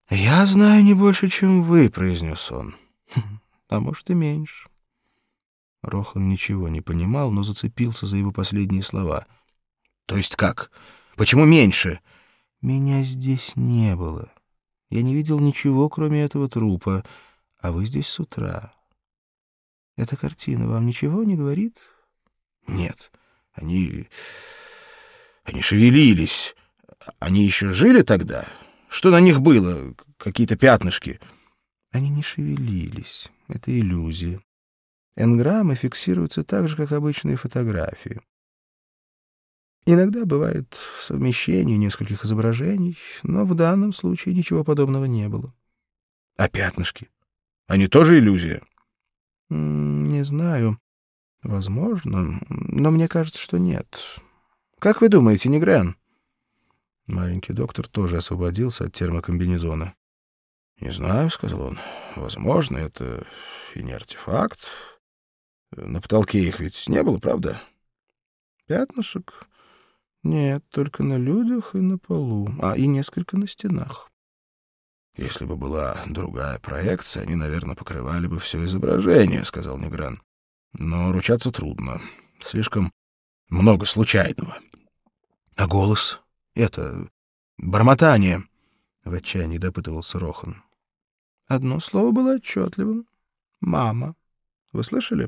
«Я знаю не больше, чем вы», — произнес он. «А может, и меньше». Рохан ничего не понимал, но зацепился за его последние слова. «То есть как? Почему меньше?» «Меня здесь не было. Я не видел ничего, кроме этого трупа, а вы здесь с утра. Эта картина вам ничего не говорит?» «Нет, они шевелились. Они еще жили тогда? Что на них было? Какие-то пятнышки?» «Они не шевелились. Это иллюзия. Энграммы фиксируются так же, как обычные фотографии. Иногда бывает совмещение нескольких изображений, но в данном случае ничего подобного не было». «А пятнышки? Они тоже иллюзия?» «Не знаю. Возможно, но мне кажется, что нет. Как вы думаете, Негрен?» Маленький доктор тоже освободился от термокомбинезона. «Не знаю», — сказал он. «Возможно, это и не артефакт. На потолке их ведь не было, правда?» «Пятнышек? Нет, только на людях и на полу, и несколько на стенах». «Если бы была другая проекция, они, наверное, покрывали бы все изображение», — сказал Негрен. «Но ручаться трудно. Слишком много случайного». «А голос? Это бормотание?» — в отчаянии допытывался Рохан. «Одно слово было отчетливым. Мама. Вы слышали?»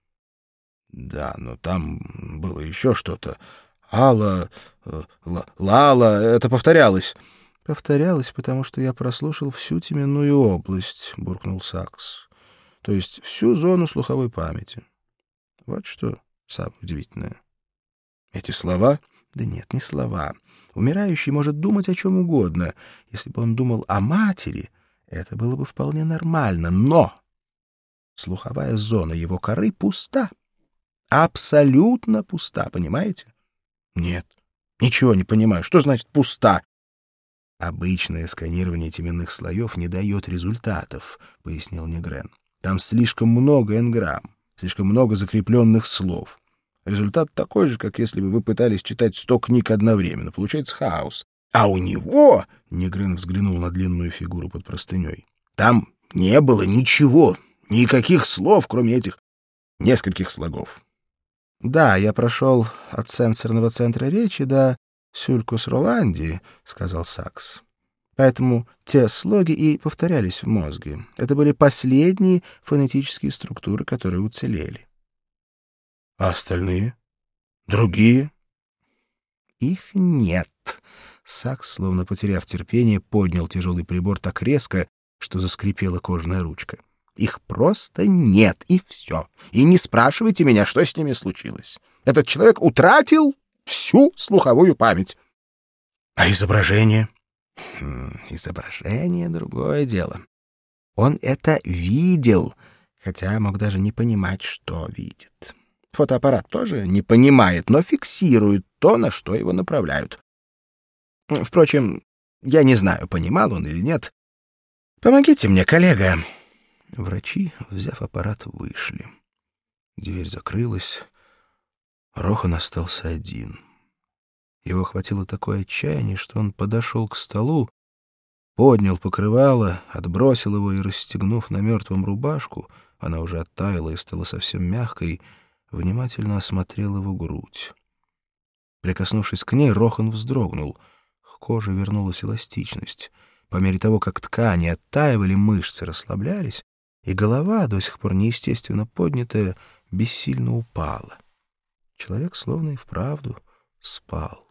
«Да, но там было еще что-то. Алла, Лала, это повторялось». «Повторялось, потому что я прослушал всю теменную область», — буркнул Сакс. «То есть всю зону слуховой памяти. Вот что самое удивительное». «Эти слова?» «Да нет, не слова. Умирающий может думать о чем угодно. Если бы он думал о матери, это было бы вполне нормально. Но слуховая зона его коры пуста. Абсолютно пуста, понимаете?» «Нет, ничего не понимаю. Что значит «пуста»?» «Обычное сканирование теменных слоев не дает результатов», — пояснил Негрен. «Там слишком много энграмм, слишком много закрепленных слов. Результат такой же, как если бы вы пытались читать 100 книг одновременно. Получается хаос. А у него...» — Негрен взглянул на длинную фигуру под простыней. «Там не было ничего, никаких слов, кроме этих нескольких слогов». «Да, я прошел от сенсорного центра речи до Сюлькус Роланди», — сказал Сакс. «Поэтому те слоги и повторялись в мозге. Это были последние фонетические структуры, которые уцелели». «А остальные? Другие?» «Их нет». Сакс, словно потеряв терпение, поднял тяжелый прибор так резко, что заскрипела кожаная ручка. «Их просто нет, и все. И не спрашивайте меня, что с ними случилось. Этот человек утратил всю слуховую память». «А изображение?» «Изображение — другое дело. Он это видел, хотя мог даже не понимать, что видит. Фотоаппарат тоже не понимает, но фиксирует то, на что его направляют. Впрочем, я не знаю, понимал он или нет. Помогите мне, коллега». Врачи, взяв аппарат, вышли. Дверь закрылась. Рохан остался один. Его охватило такое отчаяние, что он подошел к столу, поднял покрывало, отбросил его и, расстегнув на мертвом рубашку, она уже оттаяла и стала совсем мягкой, внимательно осмотрел его грудь. Прикоснувшись к ней, Рохан вздрогнул. К коже вернулась эластичность. По мере того, как ткани оттаивали, мышцы расслаблялись, и голова, до сих пор неестественно поднятая, бессильно упала. Человек словно и вправду спал.